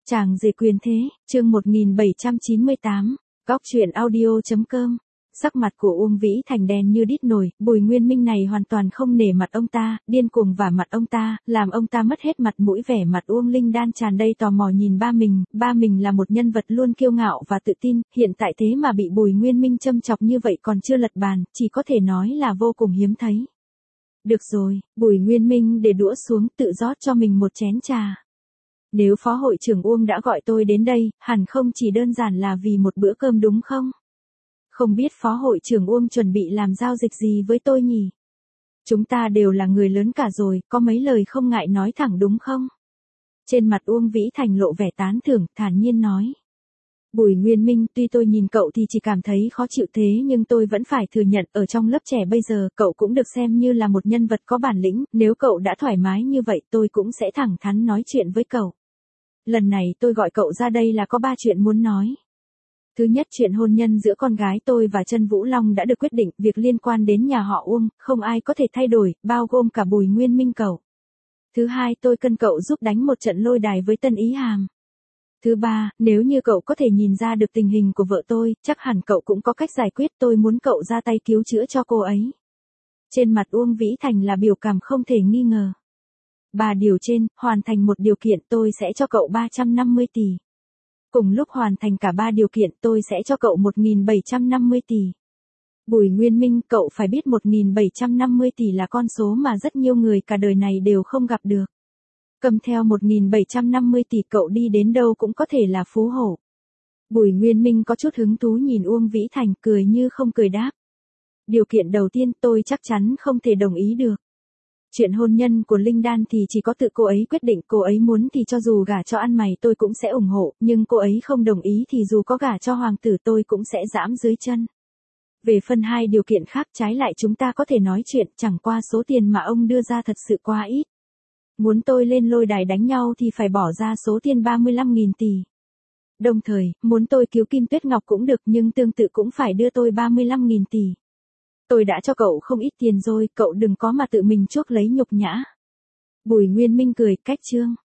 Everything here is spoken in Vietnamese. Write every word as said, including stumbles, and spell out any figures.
Chàng rể quyền thế, chương một nghìn bảy trăm chín mươi tám, góc truyện audio.com. Sắc mặt của Uông Vĩ Thành đen như đít nồi, Bùi Nguyên Minh này hoàn toàn không nể mặt ông ta, điên cuồng vả mặt ông ta, làm ông ta mất hết mặt mũi. Vẻ mặt Uông Linh Đan tràn đầy tò mò nhìn ba mình, ba mình là một nhân vật luôn kiêu ngạo và tự tin, hiện tại thế mà bị Bùi Nguyên Minh châm chọc như vậy còn chưa lật bàn, chỉ có thể nói là vô cùng hiếm thấy. Được rồi, Bùi Nguyên Minh để đũa xuống tự rót cho mình một chén trà. Nếu phó hội trưởng Uông đã gọi tôi đến đây, hẳn không chỉ đơn giản là vì một bữa cơm đúng không? Không biết phó hội trưởng Uông chuẩn bị làm giao dịch gì với tôi nhỉ? Chúng ta đều là người lớn cả rồi, có mấy lời không ngại nói thẳng đúng không? Trên mặt Uông Vĩ Thành lộ vẻ tán thưởng, thản nhiên nói. Bùi Nguyên Minh, tuy tôi nhìn cậu thì chỉ cảm thấy khó chịu thế nhưng tôi vẫn phải thừa nhận ở trong lớp trẻ bây giờ cậu cũng được xem như là một nhân vật có bản lĩnh, nếu cậu đã thoải mái như vậy tôi cũng sẽ thẳng thắn nói chuyện với cậu. Lần này tôi gọi cậu ra đây là có ba chuyện muốn nói. Thứ nhất, chuyện hôn nhân giữa con gái tôi và Trân Vũ Long đã được quyết định, việc liên quan đến nhà họ Uông, không ai có thể thay đổi, bao gồm cả Bùi Nguyên Minh cậu. Thứ hai, tôi cần cậu giúp đánh một trận lôi đài với Tân Ý Hàm. Thứ ba, nếu như cậu có thể nhìn ra được tình hình của vợ tôi, chắc hẳn cậu cũng có cách giải quyết, tôi muốn cậu ra tay cứu chữa cho cô ấy. Trên mặt Uông Vĩ Thành là biểu cảm không thể nghi ngờ. Ba điều trên, hoàn thành một điều kiện tôi sẽ cho cậu ba trăm năm mươi tỷ. Cùng lúc hoàn thành cả ba điều kiện tôi sẽ cho cậu một nghìn bảy trăm năm mươi tỷ. Bùi Nguyên Minh, cậu phải biết một nghìn bảy trăm năm mươi tỷ là con số mà rất nhiều người cả đời này đều không gặp được. Cầm theo một nghìn bảy trăm năm mươi tỷ cậu đi đến đâu cũng có thể là phú hổ. Bùi Nguyên Minh có chút hứng thú nhìn Uông Vĩ Thành, cười như không cười đáp. Điều kiện đầu tiên tôi chắc chắn không thể đồng ý được. Chuyện hôn nhân của Linh Đan thì chỉ có tự cô ấy quyết định, cô ấy muốn thì cho dù gả cho ăn mày tôi cũng sẽ ủng hộ, nhưng cô ấy không đồng ý thì dù có gả cho hoàng tử tôi cũng sẽ giẫm dưới chân. Về phần hai điều kiện khác trái lại chúng ta có thể nói chuyện, chẳng qua số tiền mà ông đưa ra thật sự quá ít. Muốn tôi lên lôi đài đánh nhau thì phải bỏ ra số tiền ba mươi lăm nghìn tỷ. Đồng thời, muốn tôi cứu Kim Tuyết Ngọc cũng được nhưng tương tự cũng phải đưa tôi ba mươi lăm nghìn tỷ. Tôi đã cho cậu không ít tiền rồi, cậu đừng có mà tự mình chuốc lấy nhục nhã. Bùi Nguyên Minh cười, cách chương.